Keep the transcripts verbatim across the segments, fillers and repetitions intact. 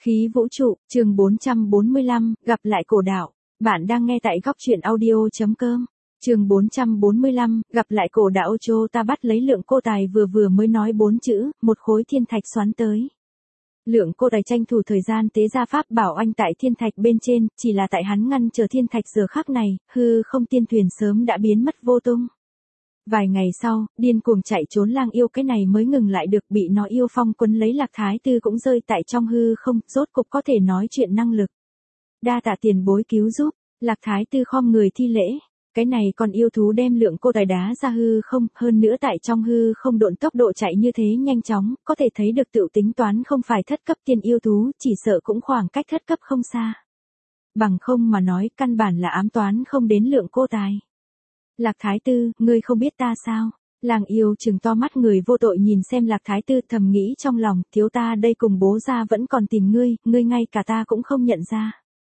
Khí vũ trụ, chương bốn trăm bốn mươi lăm, gặp lại cổ đạo. Bạn đang nghe tại góc truyện audio.com. Chương bốn trăm bốn mươi lăm, gặp lại cổ đạo. Chô ta bắt lấy Lượng Cô Tài vừa vừa mới nói bốn chữ, một khối thiên thạch xoắn tới. Lượng Cô Tài tranh thủ thời gian tế ra pháp bảo anh tại thiên thạch bên trên, chỉ là tại hắn ngăn chờ thiên thạch giờ khắc này, hư không tiên thuyền sớm đã biến mất vô tung. Vài ngày sau, điên cuồng chạy trốn lang yêu cái này mới ngừng lại được, bị nó yêu phong quấn lấy Lạc Thái Tư cũng rơi tại trong hư không, rốt cục có thể nói chuyện năng lực. Đa tạ tiền bối cứu giúp, Lạc Thái Tư khom người thi lễ. Cái này còn yêu thú đem Lượng Cô Tài đá ra hư không, hơn nữa tại trong hư không độn tốc độ chạy như thế nhanh chóng, có thể thấy được tự tính toán không phải thất cấp tiên yêu thú, chỉ sợ cũng khoảng cách thất cấp không xa. Bằng không mà nói, căn bản là ám toán không đến Lượng Cô Tài. Lạc Thái Tư, ngươi không biết ta sao? Lang yêu trừng to mắt người vô tội nhìn xem Lạc Thái Tư, thầm nghĩ trong lòng, thiếu ta đây cùng bố gia vẫn còn tìm ngươi, ngươi ngay cả ta cũng không nhận ra.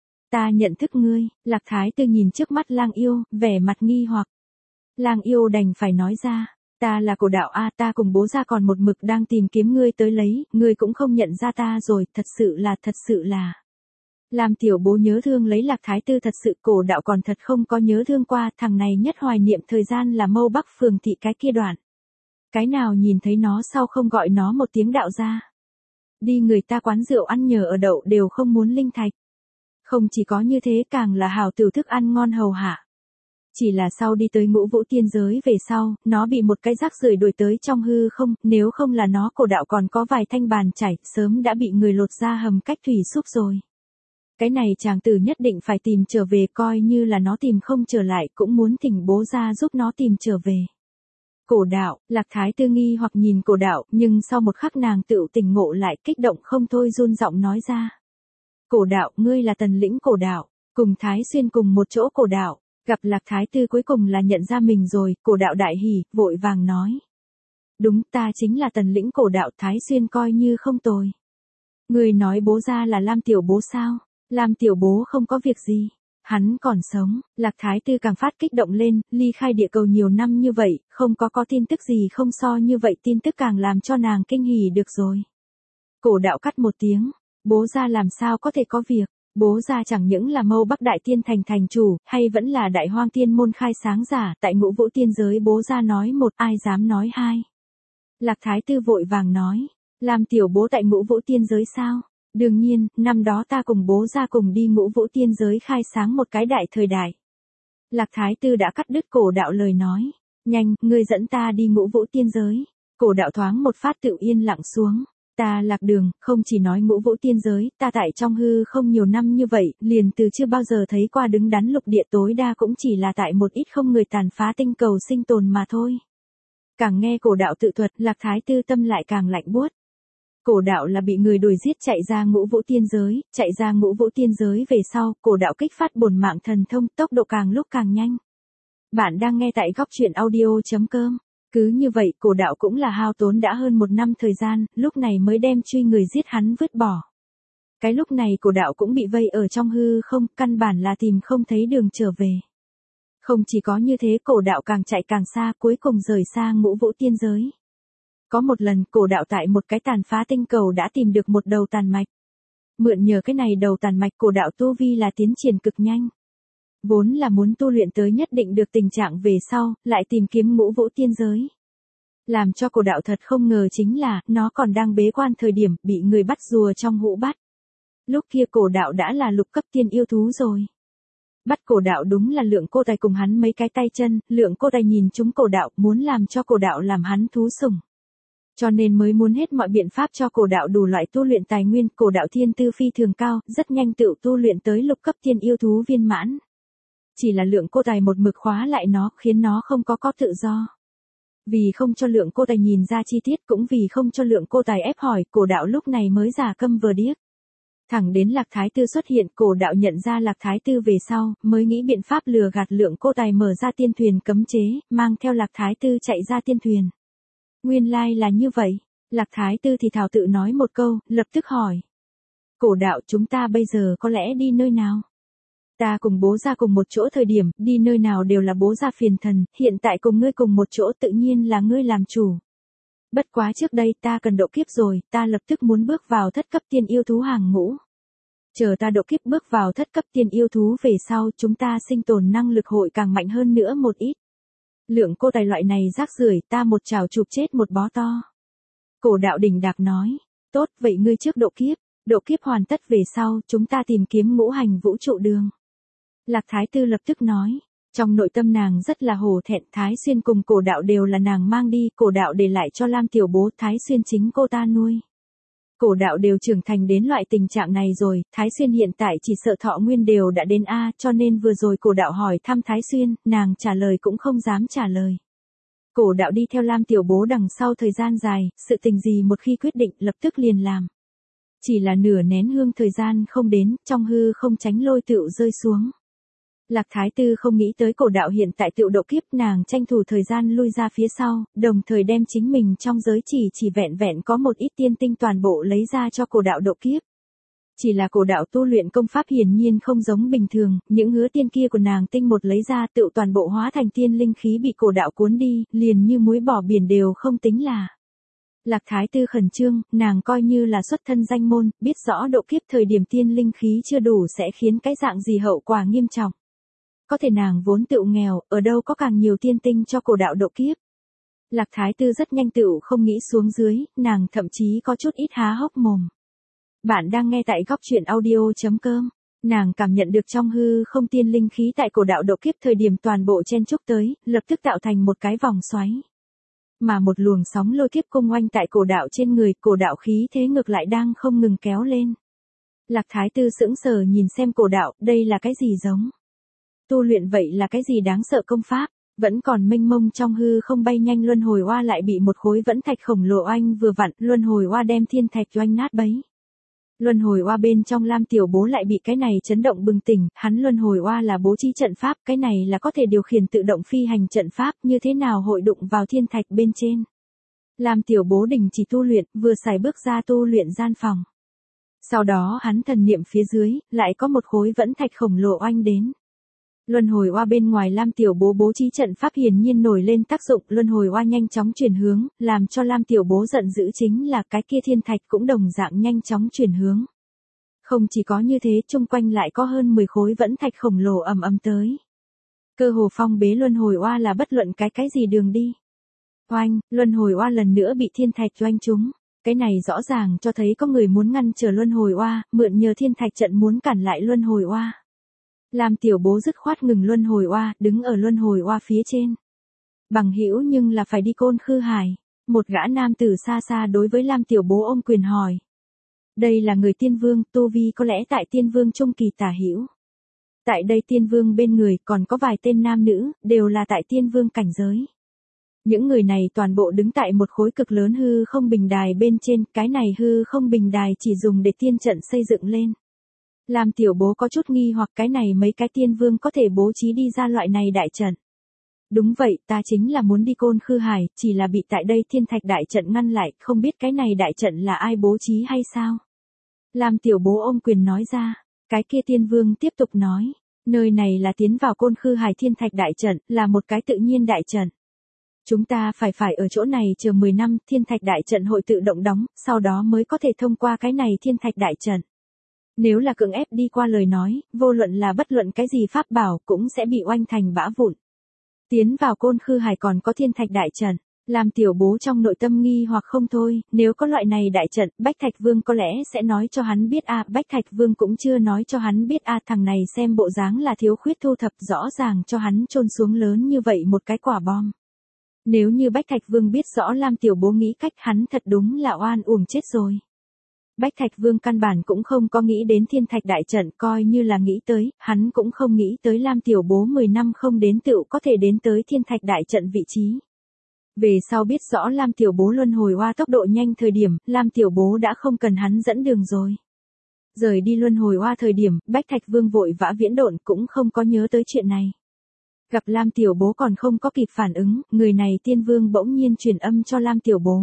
Ta nhận thức ngươi. Lạc Thái Tư nhìn trước mắt lang yêu, vẻ mặt nghi hoặc. Lang yêu đành phải nói ra, ta là cổ đạo a, ta cùng bố gia còn một mực đang tìm kiếm ngươi tới lấy, ngươi cũng không nhận ra ta rồi, thật sự là, thật sự là. Làm tiểu bố nhớ thương lấy Lạc Thái Tư, thật sự cổ đạo còn thật không có nhớ thương qua, thằng này nhất hoài niệm thời gian là Mâu Bắc phường thị cái kia đoạn. Cái nào nhìn thấy nó sau không gọi nó một tiếng đạo ra. Đi người ta quán rượu ăn nhờ ở đậu đều không muốn linh thạch. Không chỉ có như thế, càng là hào tiểu thức ăn ngon hầu hạ. Chỉ là sau đi tới Ngũ Vũ tiên giới về sau, nó bị một cái rác rưởi đuổi tới trong hư không, nếu không là nó cổ đạo còn có vài thanh bàn chải, sớm đã bị người lột ra hầm cách thủy súp rồi. Cái này chàng tử nhất định phải tìm trở về, coi như là nó tìm không trở lại cũng muốn thỉnh bố ra giúp nó tìm trở về. Cổ đạo, Lạc Thái Tư nghi hoặc nhìn cổ đạo, nhưng sau một khắc nàng tự tỉnh ngộ lại, kích động không thôi run giọng nói ra. Cổ đạo, ngươi là Tần lĩnh cổ đạo, cùng Thái Xuyên cùng một chỗ. Cổ đạo, gặp Lạc Thái Tư cuối cùng là nhận ra mình rồi, cổ đạo đại hỉ, vội vàng nói. Đúng, ta chính là Tần lĩnh cổ đạo, Thái Xuyên coi như không tồi. Ngươi nói bố ra là Lam tiểu bố sao? Lam tiểu bố không có việc gì, hắn còn sống. Lạc Thái Tư càng phát kích động lên, ly khai địa cầu nhiều năm như vậy, không có có tin tức gì không so như vậy, tin tức càng làm cho nàng kinh hỉ được rồi. Cổ đạo cắt một tiếng, bố gia làm sao có thể có việc, bố gia chẳng những là Mâu Bắc Đại Tiên thành thành chủ, hay vẫn là Đại Hoang Tiên môn khai sáng giả, tại Ngũ Vũ tiên giới bố gia nói một, ai dám nói hai. Lạc Thái Tư vội vàng nói, làm tiểu bố tại Ngũ Vũ tiên giới sao? Đương nhiên, năm đó ta cùng bố gia cùng đi Ngũ Vũ tiên giới khai sáng một cái đại thời đại. Lạc Thái Tư đã cắt đứt cổ đạo lời nói. Nhanh, ngươi dẫn ta đi Ngũ Vũ tiên giới. Cổ đạo thoáng một phát tự yên lặng xuống. Ta lạc đường, không chỉ nói Ngũ Vũ tiên giới, ta tại trong hư không nhiều năm như vậy, liền từ chưa bao giờ thấy qua đứng đắn lục địa, tối đa cũng chỉ là tại một ít không người tàn phá tinh cầu sinh tồn mà thôi. Càng nghe cổ đạo tự thuật, Lạc Thái Tư tâm lại càng lạnh buốt. Cổ đạo là bị người đuổi giết chạy ra Ngũ Vũ tiên giới, chạy ra Ngũ Vũ tiên giới về sau, cổ đạo kích phát bổn mạng thần thông, tốc độ càng lúc càng nhanh. Bạn đang nghe tại góc truyện audio.com. Cứ như vậy, cổ đạo cũng là hao tốn đã hơn một năm thời gian, lúc này mới đem truy người giết hắn vứt bỏ. Cái lúc này cổ đạo cũng bị vây ở trong hư không, căn bản là tìm không thấy đường trở về. Không chỉ có như thế, cổ đạo càng chạy càng xa, cuối cùng rời xa Ngũ Vũ tiên giới. Có một lần, cổ đạo tại một cái tàn phá tinh cầu đã tìm được một đầu tàn mạch. Mượn nhờ cái này đầu tàn mạch, cổ đạo tu vi là tiến triển cực nhanh. Vốn là muốn tu luyện tới nhất định được tình trạng về sau, lại tìm kiếm Ngũ Vũ tiên giới. Làm cho cổ đạo thật không ngờ chính là, nó còn đang bế quan thời điểm, bị người bắt rùa trong hũ bắt. Lúc kia cổ đạo đã là lục cấp tiên yêu thú rồi. Bắt cổ đạo đúng là Lượng Cô Tài cùng hắn mấy cái tay chân, Lượng Cô Tài nhìn chúng cổ đạo, muốn làm cho cổ đạo làm hắn thú sủng. Cho nên mới muốn hết mọi biện pháp cho cổ đạo đủ loại tu luyện tài nguyên, cổ đạo thiên tư phi thường cao, rất nhanh tự tu luyện tới lục cấp tiên yêu thú viên mãn. Chỉ là Lượng Cô Tài một mực khóa lại nó, khiến nó không có có tự do. Vì không cho Lượng Cô Tài nhìn ra chi tiết, cũng vì không cho Lượng Cô Tài ép hỏi, cổ đạo lúc này mới giả câm vờ điếc. Thẳng đến Lạc Thái Tư xuất hiện, cổ đạo nhận ra Lạc Thái Tư về sau, mới nghĩ biện pháp lừa gạt Lượng Cô Tài mở ra tiên thuyền cấm chế, mang theo Lạc Thái Tư chạy ra tiên thuyền. Nguyên lai là như vậy. Lạc Thái Tư thì thảo tự nói một câu, lập tức hỏi. Cổ đạo, chúng ta bây giờ có lẽ đi nơi nào? Ta cùng bố ra cùng một chỗ thời điểm, đi nơi nào đều là bố ra phiền thần, hiện tại cùng ngươi cùng một chỗ tự nhiên là ngươi làm chủ. Bất quá trước đây ta cần độ kiếp rồi, ta lập tức muốn bước vào thất cấp tiên yêu thú hàng ngũ. Chờ ta độ kiếp bước vào thất cấp tiên yêu thú về sau, chúng ta sinh tồn năng lực hội càng mạnh hơn nữa một ít. Lượng cô tài loại này rác rưởi, ta một chảo chụp chết một bó to. Cổ đạo đỉnh đạc nói, tốt, vậy ngươi trước độ kiếp, độ kiếp hoàn tất về sau, chúng ta tìm kiếm ngũ hành vũ trụ đường. Lạc Thái Tư lập tức nói, trong nội tâm nàng rất là hổ thẹn, Thái Xuyên cùng cổ đạo đều là nàng mang đi, cổ đạo để lại cho Lam tiểu bố, Thái Xuyên chính cô ta nuôi. Cổ đạo đều trưởng thành đến loại tình trạng này rồi, Thái Xuyên hiện tại chỉ sợ thọ nguyên đều đã đến A, cho nên vừa rồi cổ đạo hỏi thăm Thái Xuyên, nàng trả lời cũng không dám trả lời. Cổ đạo đi theo Lam tiểu bố đằng sau thời gian dài, sự tình gì một khi quyết định lập tức liền làm. Chỉ là nửa nén hương thời gian không đến, trong hư không tránh lôi tựu rơi xuống. Lạc Thái Tư không nghĩ tới cổ đạo hiện tại tựu độ kiếp, nàng tranh thủ thời gian lui ra phía sau, đồng thời đem chính mình trong giới chỉ chỉ vẹn vẹn có một ít tiên tinh toàn bộ lấy ra cho cổ đạo độ kiếp. Chỉ là cổ đạo tu luyện công pháp hiển nhiên không giống bình thường, những hứa tiên kia của nàng tinh một lấy ra tựu toàn bộ hóa thành tiên linh khí bị cổ đạo cuốn đi, liền như muối bỏ biển đều không tính là. Lạc Thái Tư khẩn trương, nàng coi như là xuất thân danh môn, biết rõ độ kiếp thời điểm tiên linh khí chưa đủ sẽ khiến cái dạng gì hậu quả nghiêm trọng. Có thể nàng vốn tựu nghèo, ở đâu có càng nhiều tiên tinh cho cổ đạo độ kiếp. Lạc Thái Tư rất nhanh tựu không nghĩ xuống dưới, nàng thậm chí có chút ít há hốc mồm. Bạn đang nghe tại góc truyện audio.com. Nàng cảm nhận được trong hư không tiên linh khí tại cổ đạo độ kiếp thời điểm toàn bộ chen chúc tới, lập tức tạo thành một cái vòng xoáy. Mà một luồng sóng lôi kiếp cung oanh tại cổ đạo trên người, cổ đạo khí thế ngược lại đang không ngừng kéo lên. Lạc Thái Tư sững sờ nhìn xem cổ đạo, đây là cái gì giống? Tu luyện vậy là cái gì đáng sợ công pháp? Vẫn còn mênh mông trong hư không bay nhanh luân hồi oa lại bị một khối vẫn thạch khổng lồ oanh vừa vặn, luân hồi oa đem thiên thạch oanh nát bấy. Luân hồi oa bên trong Lam tiểu bố lại bị cái này chấn động bừng tỉnh, hắn luân hồi oa là bố trí trận pháp, cái này là có thể điều khiển tự động phi hành trận pháp, như thế nào hội đụng vào thiên thạch bên trên. Lam tiểu bố đình chỉ tu luyện, vừa xài bước ra tu luyện gian phòng. Sau đó hắn thần niệm phía dưới, lại có một khối vẫn thạch khổng lồ oanh đến. Luân hồi oa bên ngoài Lam tiểu bố bố trí trận pháp hiển nhiên nổi lên tác dụng, luân hồi oa nhanh chóng chuyển hướng, làm cho Lam tiểu bố giận dữ chính là cái kia thiên thạch cũng đồng dạng nhanh chóng chuyển hướng. Không chỉ có như thế, chung quanh lại có hơn mười khối vẫn thạch khổng lồ ầm ầm tới. Cơ hồ phong bế luân hồi oa là bất luận cái cái gì đường đi. Oanh, luân hồi oa lần nữa bị thiên thạch oanh trúng. Cái này rõ ràng cho thấy có người muốn ngăn trở luân hồi oa, mượn nhờ thiên thạch trận muốn cản lại luân hồi oa. Lam tiểu bố dứt khoát ngừng luân hồi oa, đứng ở luân hồi oa phía trên. Bằng hữu nhưng là phải đi Côn Khư Hải. Một gã nam tử xa xa đối với Lam tiểu bố ôm quyền hỏi. Đây là người tiên vương, tu vi có lẽ tại tiên vương trung kỳ tả hữu. Tại đây tiên vương bên người còn có vài tên nam nữ, đều là tại tiên vương cảnh giới. Những người này toàn bộ đứng tại một khối cực lớn hư không bình đài bên trên, cái này hư không bình đài chỉ dùng để tiên trận xây dựng lên. Lam tiểu bố có chút nghi hoặc cái này mấy cái tiên vương có thể bố trí đi ra loại này đại trận. Đúng vậy, ta chính là muốn đi Côn Khư Hải, chỉ là bị tại đây thiên thạch đại trận ngăn lại, không biết cái này đại trận là ai bố trí hay sao? Lam tiểu bố ôm quyền nói ra, cái kia tiên vương tiếp tục nói, nơi này là tiến vào Côn Khư Hải thiên thạch đại trận, là một cái tự nhiên đại trận. Chúng ta phải phải ở chỗ này chờ mười năm, thiên thạch đại trận hội tự động đóng, sau đó mới có thể thông qua cái này thiên thạch đại trận. Nếu là cưỡng ép đi qua lời nói, vô luận là bất luận cái gì pháp bảo cũng sẽ bị oanh thành bã vụn. Tiến vào Côn Khư Hải còn có thiên thạch đại trận, làm tiểu bố trong nội tâm nghi hoặc không thôi, nếu có loại này đại trận, Bách Thạch Vương có lẽ sẽ nói cho hắn biết a, à, Bách Thạch Vương cũng chưa nói cho hắn biết a, à, thằng này xem bộ dáng là thiếu khuyết thu thập rõ ràng cho hắn chôn xuống lớn như vậy một cái quả bom. Nếu như Bách Thạch Vương biết rõ Lam tiểu bố nghĩ cách hắn thật đúng là oan uổng chết rồi. Bách Thạch Vương căn bản cũng không có nghĩ đến thiên thạch đại trận, coi như là nghĩ tới, hắn cũng không nghĩ tới Lam tiểu bố mười năm không đến tựu có thể đến tới thiên thạch đại trận vị trí. Về sau biết rõ Lam tiểu bố luân hồi oa tốc độ nhanh thời điểm, Lam tiểu bố đã không cần hắn dẫn đường rồi. Rời đi luân hồi oa thời điểm, Bách Thạch Vương vội vã viễn độn cũng không có nhớ tới chuyện này. Gặp Lam tiểu bố còn không có kịp phản ứng, người này tiên vương bỗng nhiên truyền âm cho Lam tiểu bố.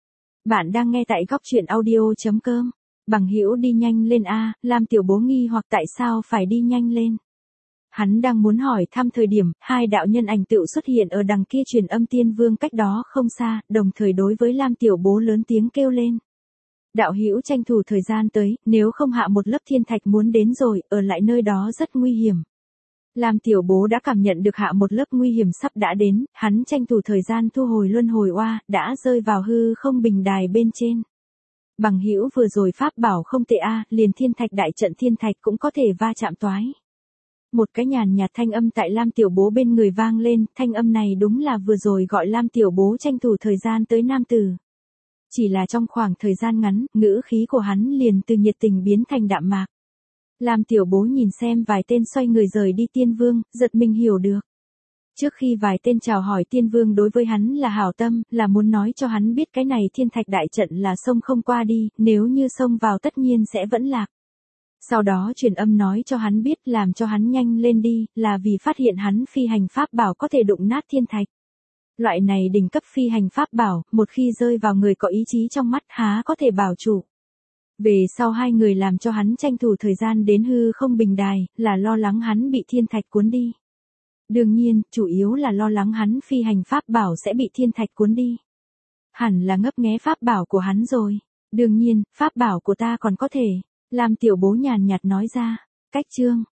Bạn đang nghe tại góc truyện audio.com. Bằng hữu đi nhanh lên a, Lam tiểu bố nghi hoặc tại sao phải đi nhanh lên. Hắn đang muốn hỏi thăm thời điểm, hai đạo nhân ảnh tựu xuất hiện ở đằng kia truyền âm tiên vương cách đó không xa, đồng thời đối với Lam Tiểu Bố lớn tiếng kêu lên. Đạo hữu tranh thủ thời gian tới, nếu không hạ một lớp thiên thạch muốn đến rồi, ở lại nơi đó rất nguy hiểm. Lam Tiểu Bố đã cảm nhận được hạ một lớp nguy hiểm sắp đã đến, hắn tranh thủ thời gian thu hồi luân hồi oa, đã rơi vào hư không bình đài bên trên. Bằng hữu vừa rồi pháp bảo không tệ a, liền thiên thạch đại trận thiên thạch cũng có thể va chạm toái. Một cái nhàn nhạt thanh âm tại Lam Tiểu Bố bên người vang lên, thanh âm này đúng là vừa rồi gọi Lam Tiểu Bố tranh thủ thời gian tới nam tử. Chỉ là trong khoảng thời gian ngắn, ngữ khí của hắn liền từ nhiệt tình biến thành đạm mạc. Lam Tiểu Bố nhìn xem vài tên xoay người rời đi tiên vương, giật mình hiểu được. Trước khi vài tên chào hỏi tiên vương đối với hắn là hảo tâm, là muốn nói cho hắn biết cái này thiên thạch đại trận là sông không qua đi, nếu như sông vào tất nhiên sẽ vẫn lạc. Sau đó truyền âm nói cho hắn biết làm cho hắn nhanh lên đi, là vì phát hiện hắn phi hành pháp bảo có thể đụng nát thiên thạch. Loại này đỉnh cấp phi hành pháp bảo, một khi rơi vào người có ý chí trong mắt há có thể bảo chủ. Về sau hai người làm cho hắn tranh thủ thời gian đến hư không bình đài, là lo lắng hắn bị thiên thạch cuốn đi. Đương nhiên, chủ yếu là lo lắng hắn phi hành pháp bảo sẽ bị thiên thạch cuốn đi. Hẳn là ngấp nghé pháp bảo của hắn rồi. Đương nhiên, pháp bảo của ta còn có thể. Lam Tiểu Bố nhàn nhạt nói ra. Cách chương.